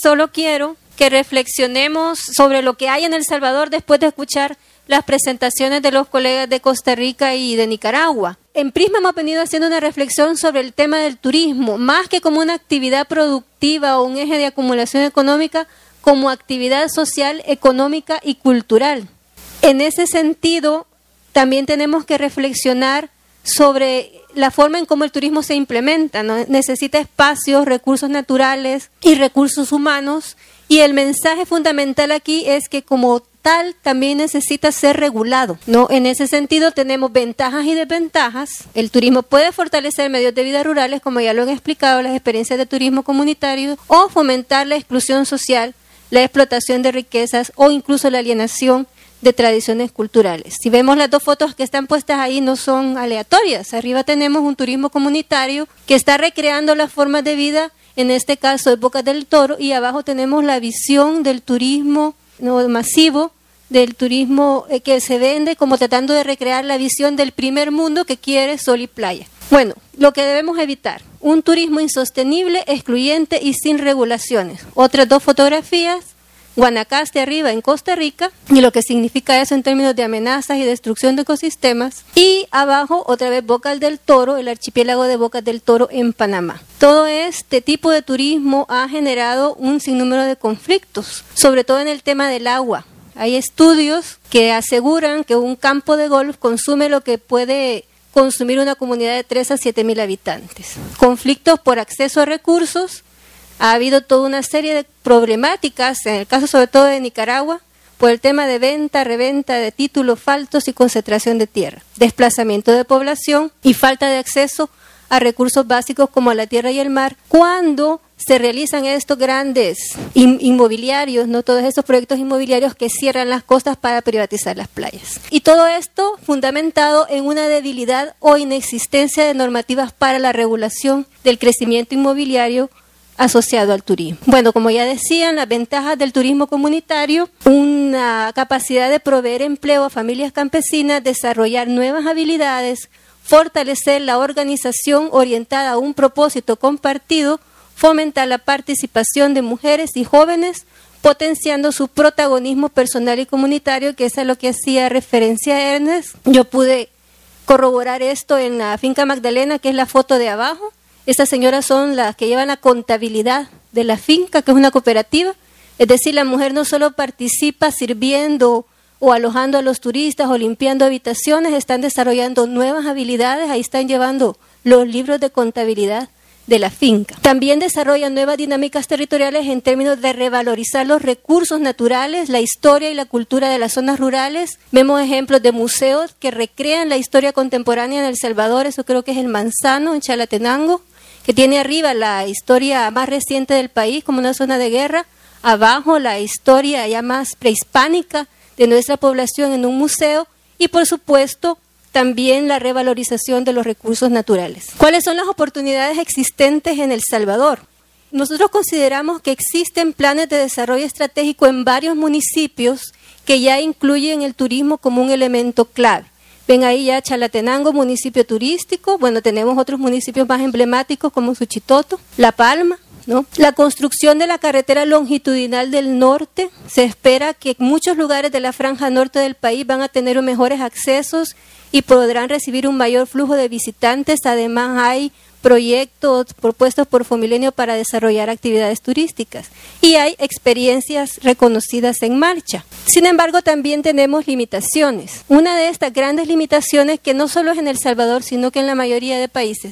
solo quiero que reflexionemos sobre lo que hay en El Salvador después de escuchar las presentaciones de los colegas de Costa Rica y de Nicaragua. En Prisma hemos venido haciendo una reflexión sobre el tema del turismo, más que como una actividad productiva o un eje de acumulación económica, como actividad social, económica y cultural. En ese sentido, también tenemos que reflexionar sobre la forma en cómo el turismo se implementa, ¿no? Necesita espacios, recursos naturales y recursos humanos, y el mensaje fundamental aquí es que como tal también necesita ser regulado, ¿no? En ese sentido tenemos ventajas y desventajas. El turismo puede fortalecer medios de vida rurales, como ya lo han explicado, las experiencias de turismo comunitario, o fomentar la exclusión social, la explotación de riquezas o incluso la alienación de tradiciones culturales. Si vemos las dos fotos que están puestas ahí, no son aleatorias. Arriba tenemos un turismo comunitario que está recreando las formas de vida, en este caso de Bocas del Toro, y abajo tenemos la visión del turismo masivo, del turismo que se vende como tratando de recrear la visión del primer mundo que quiere sol y playa. Bueno, lo que debemos evitar, un turismo insostenible, excluyente y sin regulaciones. Otras dos fotografías, Guanacaste arriba en Costa Rica, y lo que significa eso en términos de amenazas y destrucción de ecosistemas, y abajo otra vez Bocas del Toro, el archipiélago de Bocas del Toro en Panamá. Todo este tipo de turismo ha generado un sinnúmero de conflictos, sobre todo en el tema del agua. Hay estudios que aseguran que un campo de golf consume lo que puede consumir una comunidad de 3 a 7 mil habitantes. Conflictos por acceso a recursos. Ha habido toda una serie de problemáticas, en el caso sobre todo de Nicaragua, por el tema de venta, reventa de títulos falsos y concentración de tierra, desplazamiento de población y falta de acceso a recursos básicos como la tierra y el mar, cuando se realizan estos grandes inmobiliarios, no todos estos proyectos inmobiliarios que cierran las costas para privatizar las playas. Y todo esto fundamentado en una debilidad o inexistencia de normativas para la regulación del crecimiento inmobiliario asociado al turismo. Bueno, como ya decían, las ventajas del turismo comunitario, una capacidad de proveer empleo a familias campesinas, desarrollar nuevas habilidades, fortalecer la organización orientada a un propósito compartido, fomentar la participación de mujeres y jóvenes, potenciando su protagonismo personal y comunitario, que es a lo que hacía referencia Ernest. Yo pude corroborar esto en la finca Magdalena, que es la foto de abajo. Estas señoras son las que llevan la contabilidad de la finca, que es una cooperativa. Es decir, la mujer no solo participa sirviendo o alojando a los turistas o limpiando habitaciones, están desarrollando nuevas habilidades, ahí están llevando los libros de contabilidad de la finca. También desarrollan nuevas dinámicas territoriales en términos de revalorizar los recursos naturales, la historia y la cultura de las zonas rurales. Vemos ejemplos de museos que recrean la historia contemporánea en El Salvador, eso creo que es el Manzano en Chalatenango, que tiene arriba la historia más reciente del país como una zona de guerra, abajo la historia ya más prehispánica de nuestra población en un museo, y por supuesto también la revalorización de los recursos naturales. ¿Cuáles son las oportunidades existentes en El Salvador? Nosotros consideramos que existen planes de desarrollo estratégico en varios municipios que ya incluyen el turismo como un elemento clave. Ven ahí ya Chalatenango, municipio turístico. Bueno, tenemos otros municipios más emblemáticos como Suchitoto, La Palma, ¿no? La construcción de la carretera longitudinal del norte. Se espera que muchos lugares de la franja norte del país van a tener mejores accesos y podrán recibir un mayor flujo de visitantes. Además, hay proyectos propuestos por Fomilenio para desarrollar actividades turísticas y hay experiencias reconocidas en marcha. Sin embargo, también tenemos limitaciones. Una de estas grandes limitaciones, que no solo es en El Salvador, sino que en la mayoría de países,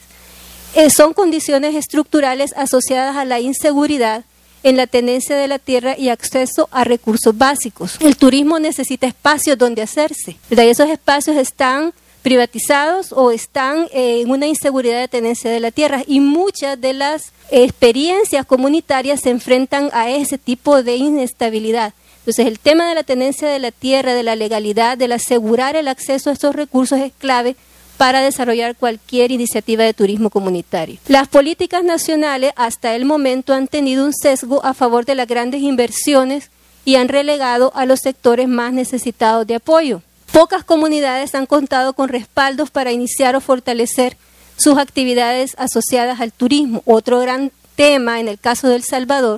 son condiciones estructurales asociadas a la inseguridad en la tenencia de la tierra y acceso a recursos básicos. El turismo necesita espacios donde hacerse, ¿verdad? Y esos espacios están privatizados o están en una inseguridad de tenencia de la tierra, y muchas de las experiencias comunitarias se enfrentan a ese tipo de inestabilidad. Entonces, el tema de la tenencia de la tierra, de la legalidad, del asegurar el acceso a estos recursos es clave para desarrollar cualquier iniciativa de turismo comunitario. Las políticas nacionales hasta el momento han tenido un sesgo a favor de las grandes inversiones y han relegado a los sectores más necesitados de apoyo. Pocas comunidades han contado con respaldos para iniciar o fortalecer sus actividades asociadas al turismo. Otro gran tema en el caso de El Salvador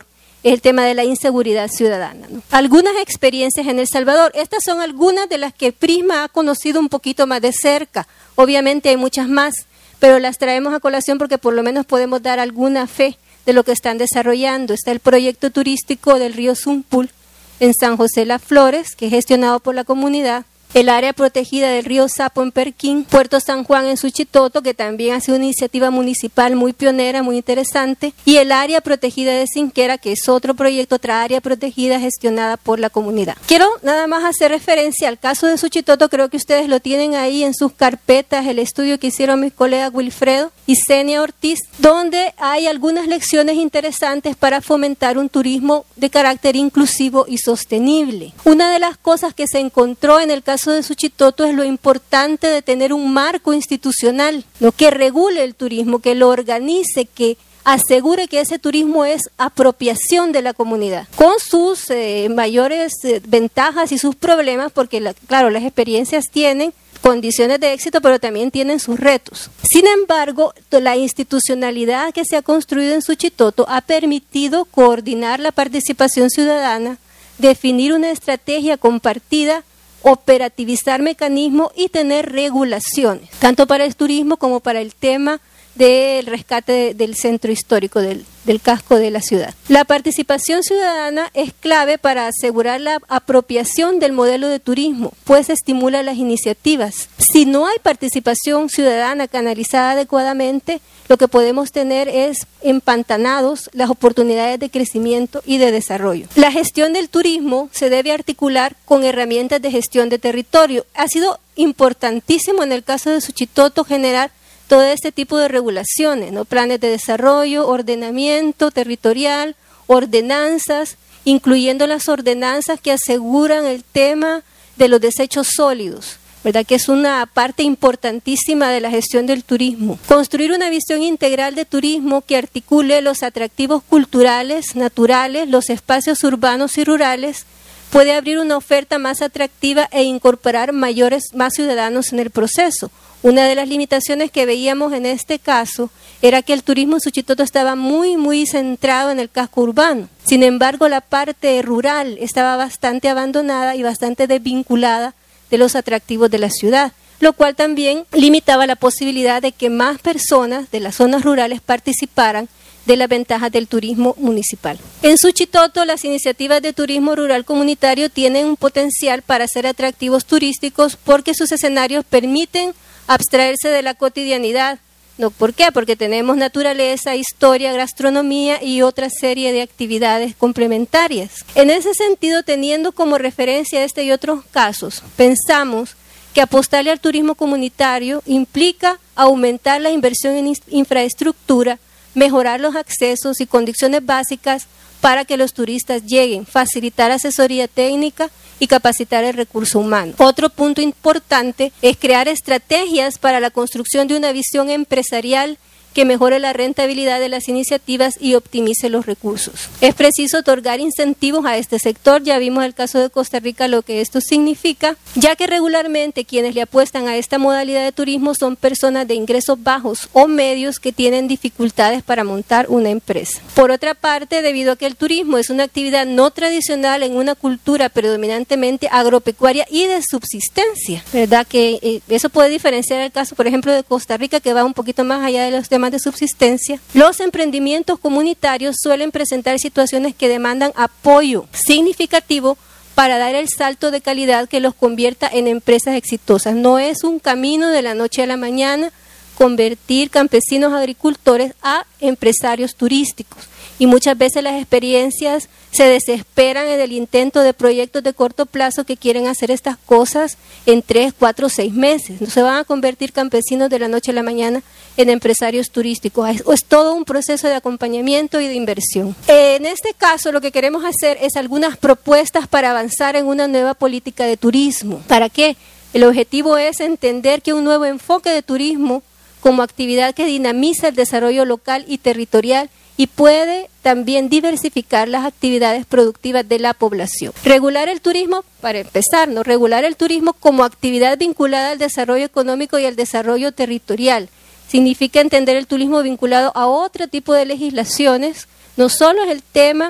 es el tema de la inseguridad ciudadana, ¿no? Algunas experiencias en El Salvador. Estas son algunas de las que Prisma ha conocido un poquito más de cerca. Obviamente hay muchas más, pero las traemos a colación porque por lo menos podemos dar alguna fe de lo que están desarrollando. Está el proyecto turístico del río Zumpul en San José Las Flores, que es gestionado por la comunidad. El área protegida del río Sapo en Perquín, Puerto San Juan en Suchitoto, que también ha sido una iniciativa municipal muy pionera, muy interesante, y el área protegida de Cinquera, que es otro proyecto, otra área protegida gestionada por la comunidad. Quiero nada más hacer referencia al caso de Suchitoto, creo que ustedes lo tienen ahí en sus carpetas, el estudio que hicieron mis colegas Wilfredo y Senia Ortiz, donde hay algunas lecciones interesantes para fomentar un turismo de carácter inclusivo y sostenible. Una de las cosas que se encontró en el caso de Suchitoto es lo importante de tener un marco institucional, ¿no?, que regule el turismo, que lo organice, que asegure que ese turismo es apropiación de la comunidad, con sus mayores ventajas y sus problemas, porque claro, las experiencias tienen condiciones de éxito, pero también tienen sus retos. Sin embargo, la institucionalidad que se ha construido en Suchitoto ha permitido coordinar la participación ciudadana, definir una estrategia compartida, operativizar mecanismos y tener regulaciones, tanto para el turismo como para el tema del rescate del centro histórico, del casco de la ciudad. La participación ciudadana es clave para asegurar la apropiación del modelo de turismo, pues estimula las iniciativas. Si no hay participación ciudadana canalizada adecuadamente, lo que podemos tener es empantanados las oportunidades de crecimiento y de desarrollo. La gestión del turismo se debe articular con herramientas de gestión de territorio. Ha sido importantísimo en el caso de Suchitoto generar todo este tipo de regulaciones, ¿no? Planes de desarrollo, ordenamiento territorial, ordenanzas, incluyendo las ordenanzas que aseguran el tema de los desechos sólidos, ¿verdad?, que es una parte importantísima de la gestión del turismo. Construir una visión integral de turismo que articule los atractivos culturales, naturales, los espacios urbanos y rurales, puede abrir una oferta más atractiva e incorporar más ciudadanos en el proceso. Una de las limitaciones que veíamos en este caso era que el turismo en Suchitoto estaba muy centrado en el casco urbano. Sin embargo, la parte rural estaba bastante abandonada y bastante desvinculada de los atractivos de la ciudad, lo cual también limitaba la posibilidad de que más personas de las zonas rurales participaran de las ventajas del turismo municipal. En Suchitoto, las iniciativas de turismo rural comunitario tienen un potencial para ser atractivos turísticos porque sus escenarios permiten abstraerse de la cotidianidad. ¿No? ¿Por qué? Porque tenemos naturaleza, historia, gastronomía y otra serie de actividades complementarias. En ese sentido, teniendo como referencia este y otros casos, pensamos que apostarle al turismo comunitario implica aumentar la inversión en infraestructura, mejorar los accesos y condiciones básicas para que los turistas lleguen, facilitar asesoría técnica y capacitar el recurso humano. Otro punto importante es crear estrategias para la construcción de una visión empresarial que mejore la rentabilidad de las iniciativas y optimice los recursos. Es preciso otorgar incentivos a este sector, ya vimos el caso de Costa Rica lo que esto significa, ya que regularmente quienes le apuestan a esta modalidad de turismo son personas de ingresos bajos o medios que tienen dificultades para montar una empresa. Por otra parte, debido a que el turismo es una actividad no tradicional en una cultura predominantemente agropecuaria y de subsistencia, ¿verdad? Que eso puede diferenciar el caso, por ejemplo, de Costa Rica, que va un poquito más allá de los temas de subsistencia. Los emprendimientos comunitarios suelen presentar situaciones que demandan apoyo significativo para dar el salto de calidad que los convierta en empresas exitosas. No es un camino de la noche a la mañana convertir campesinos agricultores a empresarios turísticos. Y muchas veces las experiencias se desesperan en el intento de proyectos de corto plazo que quieren hacer estas cosas en 3, 4, 6 meses. No se van a convertir campesinos de la noche a la mañana en empresarios turísticos. Es todo un proceso de acompañamiento y de inversión. En este caso, lo que queremos hacer es algunas propuestas para avanzar en una nueva política de turismo. ¿Para qué? El objetivo es entender que un nuevo enfoque de turismo como actividad que dinamiza el desarrollo local y territorial y puede también diversificar las actividades productivas de la población. Regular el turismo, para empezar, ¿no? Regular el turismo como actividad vinculada al desarrollo económico y al desarrollo territorial. Significa entender el turismo vinculado a otro tipo de legislaciones. No solo es el tema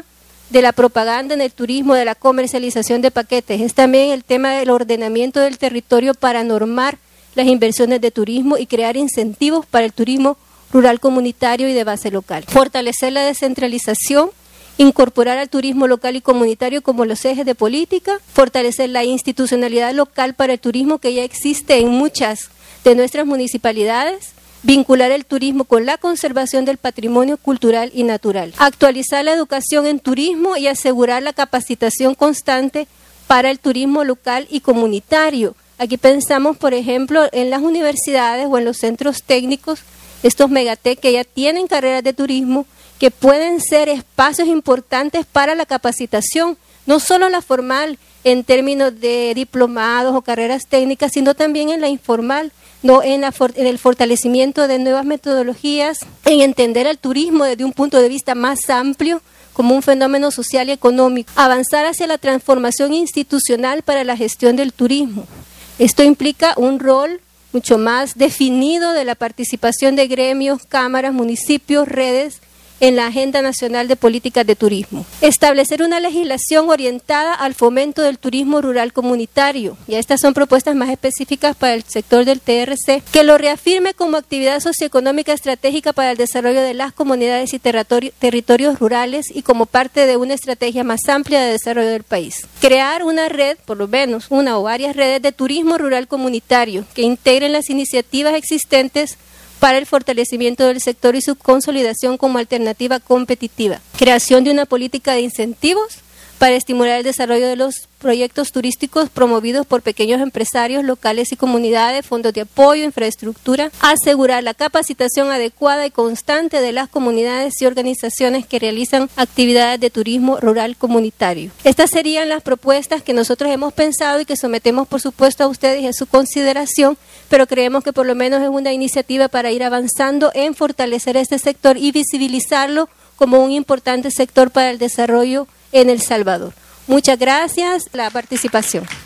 de la propaganda en el turismo, de la comercialización de paquetes. Es también el tema del ordenamiento del territorio para normar las inversiones de turismo y crear incentivos para el turismo rural comunitario y de base local. Fortalecer la descentralización, incorporar al turismo local y comunitario como los ejes de política, fortalecer la institucionalidad local para el turismo que ya existe en muchas de nuestras municipalidades, vincular el turismo con la conservación del patrimonio cultural y natural, actualizar la educación en turismo y asegurar la capacitación constante para el turismo local y comunitario. Aquí pensamos, por ejemplo, en las universidades o en los centros técnicos, estos megatec que ya tienen carreras de turismo, que pueden ser espacios importantes para la capacitación, no solo la formal en términos de diplomados o carreras técnicas, sino también en la informal, no en el fortalecimiento de nuevas metodologías, en entender al turismo desde un punto de vista más amplio, como un fenómeno social y económico, avanzar hacia la transformación institucional para la gestión del turismo. Esto implica un rol mucho más definido de la participación de gremios, cámaras, municipios, redes, en la Agenda Nacional de Políticas de Turismo. Establecer una legislación orientada al fomento del turismo rural comunitario. Y estas son propuestas más específicas para el sector del TRC, que lo reafirme como actividad socioeconómica estratégica para el desarrollo de las comunidades y territorios rurales y como parte de una estrategia más amplia de desarrollo del país. Crear una red, por lo menos una o varias redes de turismo rural comunitario que integren las iniciativas existentes para el fortalecimiento del sector y su consolidación como alternativa competitiva. Creación de una política de incentivos para estimular el desarrollo de los proyectos turísticos promovidos por pequeños empresarios locales y comunidades, fondos de apoyo, infraestructura. Asegurar la capacitación adecuada y constante de las comunidades y organizaciones que realizan actividades de turismo rural comunitario. Estas serían las propuestas que nosotros hemos pensado y que sometemos, por supuesto, a ustedes a su consideración, pero creemos que por lo menos es una iniciativa para ir avanzando en fortalecer este sector y visibilizarlo como un importante sector para el desarrollo en El Salvador. Muchas gracias por la participación.